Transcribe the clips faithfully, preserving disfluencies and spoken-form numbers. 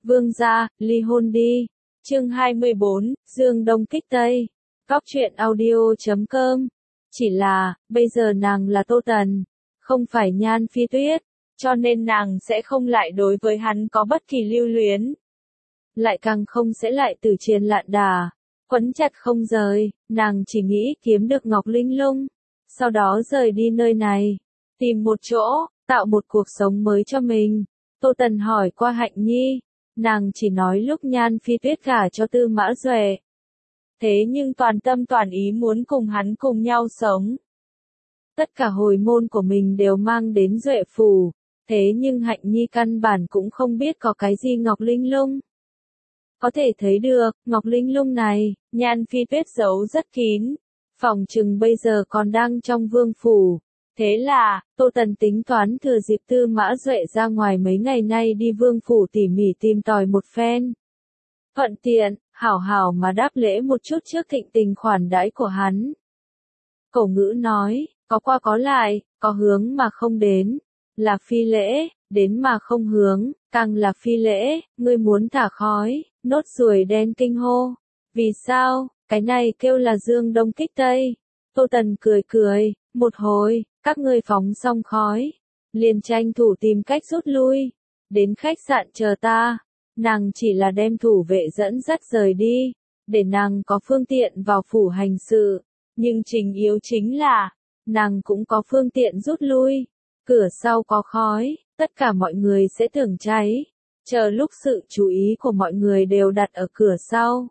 Vương gia, ly hôn đi. Chương hai mươi bốn, Dương Đông kích Tây. Góc truyện audio chấm com. Chỉ là, bây giờ nàng là Tô Tần, không phải Nhan Phi Tuyết, cho nên nàng sẽ không lại đối với hắn có bất kỳ lưu luyến. Lại càng không sẽ lại từ triền lạn đà, quấn chặt không rời, nàng chỉ nghĩ kiếm được Ngọc Linh Lung, sau đó rời đi nơi này, tìm một chỗ, tạo một cuộc sống mới cho mình. Tô Tần hỏi qua Hạnh Nhi, nàng chỉ nói lúc Nhan Phi Tuyết gả cho Tư Mã Duệ. Thế nhưng toàn tâm toàn ý muốn cùng hắn cùng nhau sống. Tất cả hồi môn của mình đều mang đến Duệ phủ, thế nhưng Hạnh Nhi căn bản cũng không biết có cái gì Ngọc Linh Lung. Có thể thấy được, Ngọc Linh Lung này, Nhan Phi Tuyết giấu rất kín, phòng chừng bây giờ còn đang trong vương phủ. Thế là, Tô Tần tính toán thừa dịp Tư Mã Duệ ra ngoài mấy ngày nay đi vương phủ tỉ mỉ tìm tòi một phen. Thuận tiện, hảo hảo mà đáp lễ một chút trước thịnh tình khoản đãi của hắn. Cổ ngữ nói, có qua có lại, có hướng mà không đến, là phi lễ, đến mà không hướng, càng là phi lễ, ngươi muốn thả khói, nốt ruồi đen kinh hô. Vì sao, cái này kêu là Dương Đông kích Tây. Tô Tần cười cười, một hồi, các ngươi phóng xong khói, liền tranh thủ tìm cách rút lui, đến khách sạn chờ ta. Nàng chỉ là đem thủ vệ dẫn dắt rời đi, để nàng có phương tiện vào phủ hành sự, nhưng trình yếu chính là, nàng cũng có phương tiện rút lui. Cửa sau có khói, tất cả mọi người sẽ tưởng cháy, chờ lúc sự chú ý của mọi người đều đặt ở cửa sau.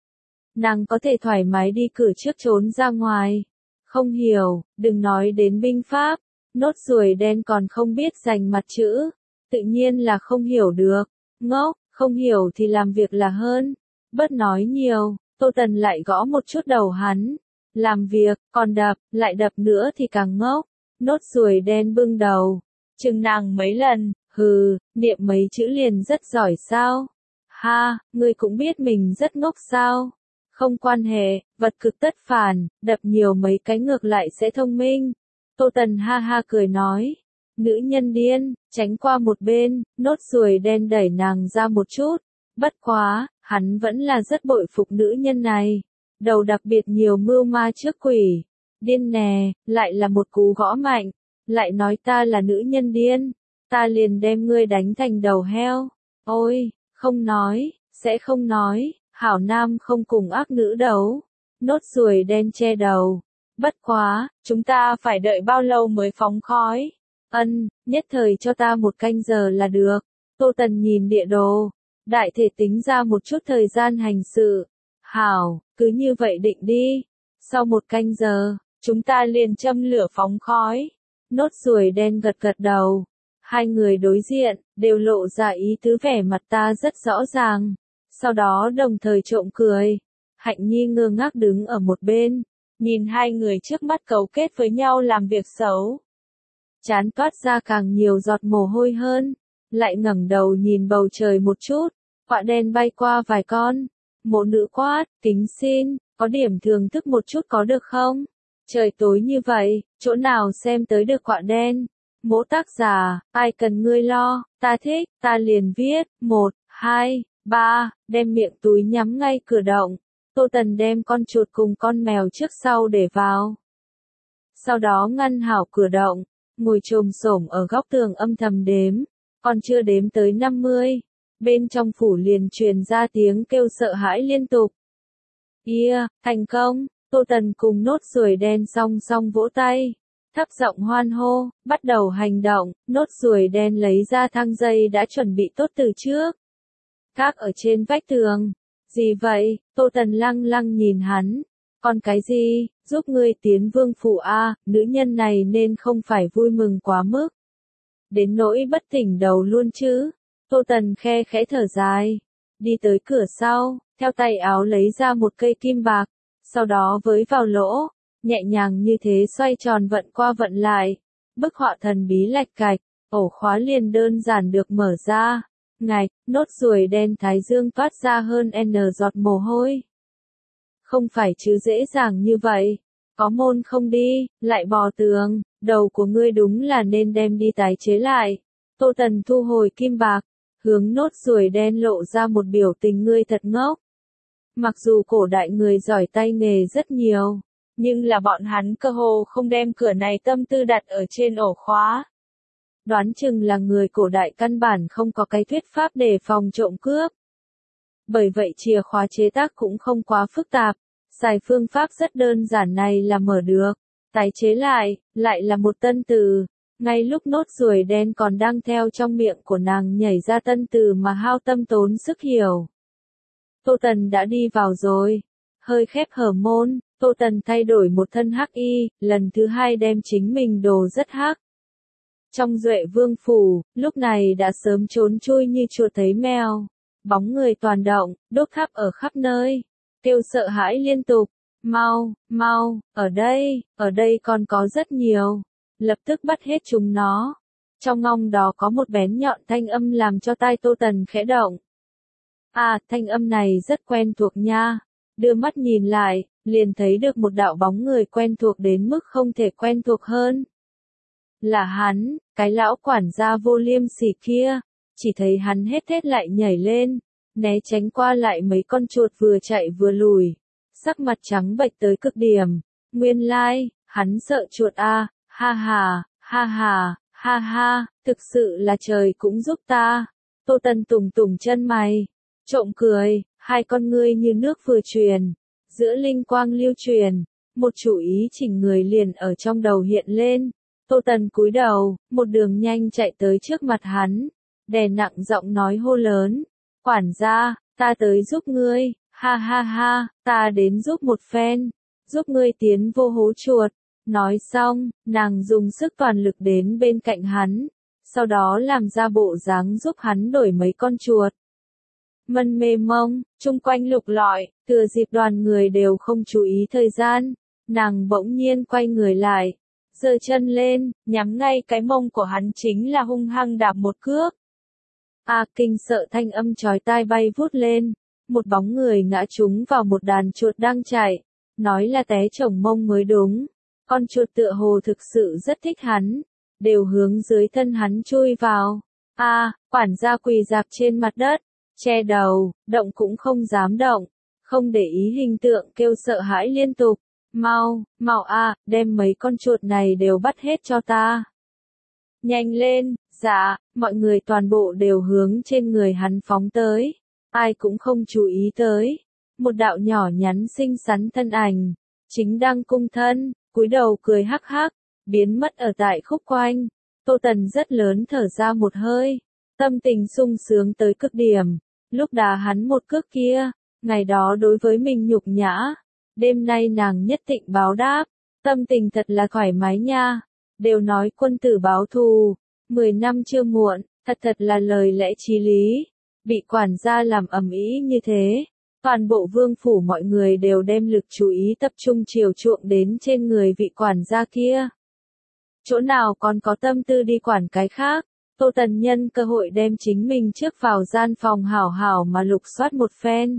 Nàng có thể thoải mái đi cửa trước trốn ra ngoài. Không hiểu, đừng nói đến binh pháp, nốt ruồi đen còn không biết dành mặt chữ, tự nhiên là không hiểu được. Ngốc, không hiểu thì làm việc là hơn. Bớt nói nhiều, Tô Tần lại gõ một chút đầu hắn. Làm việc, còn đập, lại đập nữa thì càng ngốc. Nốt ruồi đen bưng đầu, chừng nàng mấy lần, hừ, niệm mấy chữ liền rất giỏi sao? Ha, ngươi cũng biết mình rất ngốc sao? Không quan hệ, vật cực tất phản, đập nhiều mấy cái ngược lại sẽ thông minh. Tô Tần ha ha cười nói. Nữ nhân điên, tránh qua một bên, nốt ruồi đen đẩy nàng ra một chút. Bất quá, hắn vẫn là rất bội phục nữ nhân này. Đầu đặc biệt nhiều mưu ma trước quỷ. Điên nè, lại là một cú gõ mạnh. Lại nói ta là nữ nhân điên. Ta liền đem ngươi đánh thành đầu heo. Ôi, không nói, sẽ không nói. Hảo nam không cùng ác nữ đấu. Nốt ruồi đen che đầu. Bất quá, chúng ta phải đợi bao lâu mới phóng khói? Ân, nhất thời cho ta một canh giờ là được. Tô Tần nhìn địa đồ, đại thể tính ra một chút thời gian hành sự. Hảo, cứ như vậy định đi. Sau một canh giờ, chúng ta liền châm lửa phóng khói. Nốt ruồi đen gật gật đầu. Hai người đối diện, đều lộ ra ý tứ vẻ mặt ta rất rõ ràng. Sau đó đồng thời trộm cười. Hạnh Nhi ngơ ngác đứng ở một bên, nhìn hai người trước mắt cấu kết với nhau làm việc xấu. Chán toát ra càng nhiều giọt mồ hôi hơn, lại ngẩng đầu nhìn bầu trời một chút, quạ đen bay qua vài con. Mộ nữ quát, kính xin, có điểm thưởng thức một chút có được không? Trời tối như vậy, chỗ nào xem tới được quạ đen? Mỗ tác giả, ai cần ngươi lo, ta thích, ta liền viết, một, hai, ba, đem miệng túi nhắm ngay cửa động. Tô Tần đem con chuột cùng con mèo trước sau để vào. Sau đó ngăn hảo cửa động, ngồi chồm xổm ở góc tường âm thầm đếm, còn chưa đếm tới năm mươi. Bên trong phủ liền truyền ra tiếng kêu sợ hãi liên tục. Yeah, thành công, Tô Tần cùng nốt ruồi đen song song vỗ tay, thấp giọng hoan hô, bắt đầu hành động. Nốt ruồi đen lấy ra thang dây đã chuẩn bị tốt từ trước, gác ở trên vách tường. Gì vậy? Tô Tần lăng lăng nhìn hắn. Còn cái gì? Giúp ngươi tiến vương phủ a, nữ nhân này nên không phải vui mừng quá mức. Đến nỗi bất tỉnh đầu luôn chứ. Tô Tần khe khẽ thở dài, đi tới cửa sau, theo tay áo lấy ra một cây kim bạc, sau đó với vào lỗ, nhẹ nhàng như thế xoay tròn vận qua vận lại. Bức họa thần bí lạch cạch, ổ khóa liền đơn giản được mở ra. Ngạch, nốt ruồi đen thái dương toát ra hơn n giọt mồ hôi. Không phải chứ dễ dàng như vậy. Có môn không đi, lại bò tường, đầu của ngươi đúng là nên đem đi tái chế lại. Tô Tần thu hồi kim bạc, hướng nốt ruồi đen lộ ra một biểu tình ngươi thật ngốc. Mặc dù cổ đại người giỏi tay nghề rất nhiều, nhưng là bọn hắn cơ hồ không đem cửa này tâm tư đặt ở trên ổ khóa. Đoán chừng là người cổ đại căn bản không có cái thuyết pháp để phòng trộm cướp. Bởi vậy chìa khóa chế tác cũng không quá phức tạp, xài phương pháp rất đơn giản này là mở được, tái chế lại, lại là một tân từ. Ngay lúc nốt ruồi đen còn đang theo trong miệng của nàng nhảy ra tân từ mà hao tâm tốn sức hiểu. Tô Tần đã đi vào rồi, hơi khép hở môn, Tô Tần thay đổi một thân hắc y, lần thứ hai đem chính mình đồ rất hắc. Trong Duệ Vương phủ, lúc này đã sớm trốn chui như chuột thấy mèo, bóng người toàn động, đốt khắp ở khắp nơi, kêu sợ hãi liên tục, mau, mau, ở đây, ở đây còn có rất nhiều, lập tức bắt hết chúng nó. Trong ngong đó có một bén nhọn thanh âm làm cho tai Tô Tần khẽ động. À, thanh âm này rất quen thuộc nha, đưa mắt nhìn lại, liền thấy được một đạo bóng người quen thuộc đến mức không thể quen thuộc hơn. Là hắn, cái lão quản gia vô liêm sỉ kia, chỉ thấy hắn hết hết lại nhảy lên, né tránh qua lại mấy con chuột vừa chạy vừa lùi, sắc mặt trắng bệch tới cực điểm. Nguyên lai, like, hắn sợ chuột a, ha ha, ha ha, ha ha, thực sự là trời cũng giúp ta. Tô Tần tùng tùng chân mày, trộm cười, hai con ngươi như nước vừa truyền, giữa linh quang lưu truyền, một chủ ý chỉnh người liền ở trong đầu hiện lên. Tô Tần cúi đầu, một đường nhanh chạy tới trước mặt hắn, đè nặng giọng nói hô lớn, quản gia, ta tới giúp ngươi, ha ha ha, ta đến giúp một phen, giúp ngươi tiến vô hố chuột. Nói xong, nàng dùng sức toàn lực đến bên cạnh hắn, sau đó làm ra bộ dáng giúp hắn đổi mấy con chuột. Mân mê mông, chung quanh lục lọi, thừa dịp đoàn người đều không chú ý thời gian, nàng bỗng nhiên quay người lại, giơ chân lên, nhắm ngay cái mông của hắn chính là hung hăng đạp một cước. A kinh sợ thanh âm chói tai bay vút lên, một bóng người ngã trúng vào một đàn chuột đang chạy, nói là té chồng mông mới đúng. Con chuột tựa hồ thực sự rất thích hắn, đều hướng dưới thân hắn chui vào. A, à, quản gia quỳ dạp trên mặt đất, che đầu, động cũng không dám động, không để ý hình tượng kêu sợ hãi liên tục. Mau, mau a, à, đem mấy con chuột này đều bắt hết cho ta. Nhanh lên, dạ, mọi người toàn bộ đều hướng trên người hắn phóng tới, ai cũng không chú ý tới. Một đạo nhỏ nhắn xinh xắn thân ảnh, chính đang cung thân, cúi đầu cười hắc hắc, biến mất ở tại khúc quanh. Tô Tần rất lớn thở ra một hơi, tâm tình sung sướng tới cực điểm, lúc đá hắn một cước kia, ngày đó đối với mình nhục nhã, đêm nay nàng nhất định báo đáp, tâm tình thật là thoải mái nha, đều nói quân tử báo thù, mười năm chưa muộn, thật thật là lời lẽ chí lý, bị quản gia làm ầm ĩ như thế. Toàn bộ vương phủ mọi người đều đem lực chú ý tập trung chiều chuộng đến trên người vị quản gia kia. Chỗ nào còn có tâm tư đi quản cái khác, Tô Tần nhân cơ hội đem chính mình trước vào gian phòng hảo hảo mà lục soát một phen.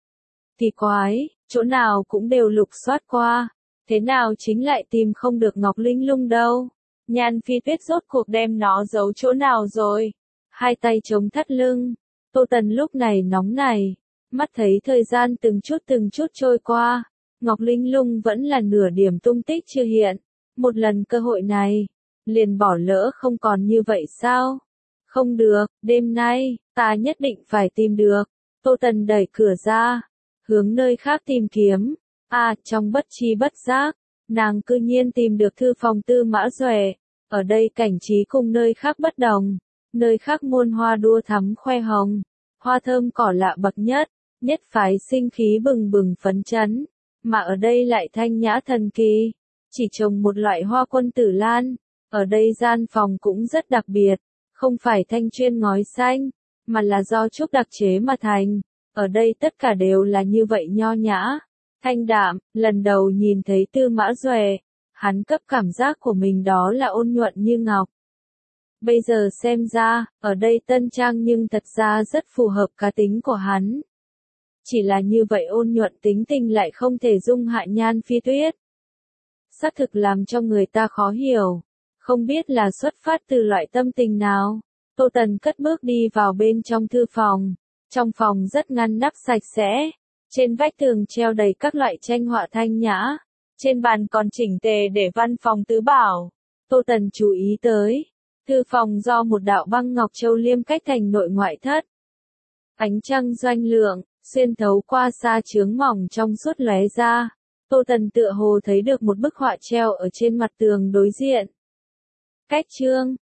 Kỳ quái, chỗ nào cũng đều lục soát qua, thế nào chính lại tìm không được Ngọc Linh Lung đâu. Nhan Phi Tuyết rốt cuộc đem nó giấu chỗ nào rồi? Hai tay chống thắt lưng, Tô Tần lúc này nóng này. Mắt thấy thời gian từng chút từng chút trôi qua, Ngọc Linh Lung vẫn là nửa điểm tung tích chưa hiện. Một lần cơ hội này, liền bỏ lỡ không còn như vậy sao? Không được, đêm nay, ta nhất định phải tìm được. Tô Tần đẩy cửa ra, hướng nơi khác tìm kiếm. À, trong bất chi bất giác, nàng cư nhiên tìm được thư phòng Tư Mã Duệ. Ở đây cảnh trí cùng nơi khác bất đồng, nơi khác muôn hoa đua thắm khoe hồng, hoa thơm cỏ lạ bậc nhất. Nhất phái sinh khí bừng bừng phấn chấn, mà ở đây lại thanh nhã thần kỳ, chỉ trồng một loại hoa quân tử lan. Ở đây gian phòng cũng rất đặc biệt, không phải thanh chuyên ngói xanh, mà là do trúc đặc chế mà thành. Ở đây tất cả đều là như vậy nho nhã, thanh đạm. Lần đầu nhìn thấy Tư Mã Duệ, hắn cấp cảm giác của mình đó là ôn nhuận như ngọc. Bây giờ xem ra, ở đây tân trang nhưng thật ra rất phù hợp cá tính của hắn. Chỉ là như vậy ôn nhuận tính tình lại không thể dung hại Nhan Phi Tuyết. Xác thực làm cho người ta khó hiểu, không biết là xuất phát từ loại tâm tình nào. Tô Tần cất bước đi vào bên trong thư phòng. Trong phòng rất ngăn nắp sạch sẽ. Trên vách tường treo đầy các loại tranh họa thanh nhã. Trên bàn còn chỉnh tề để văn phòng tứ bảo. Tô Tần chú ý tới. Thư phòng do một đạo băng ngọc châu liêm cách thành nội ngoại thất. Ánh trăng doanh lượng, xuyên thấu qua sa chướng mỏng trong suốt lóe ra. Tô Tần tựa hồ thấy được một bức họa treo ở trên mặt tường đối diện. Cách chương,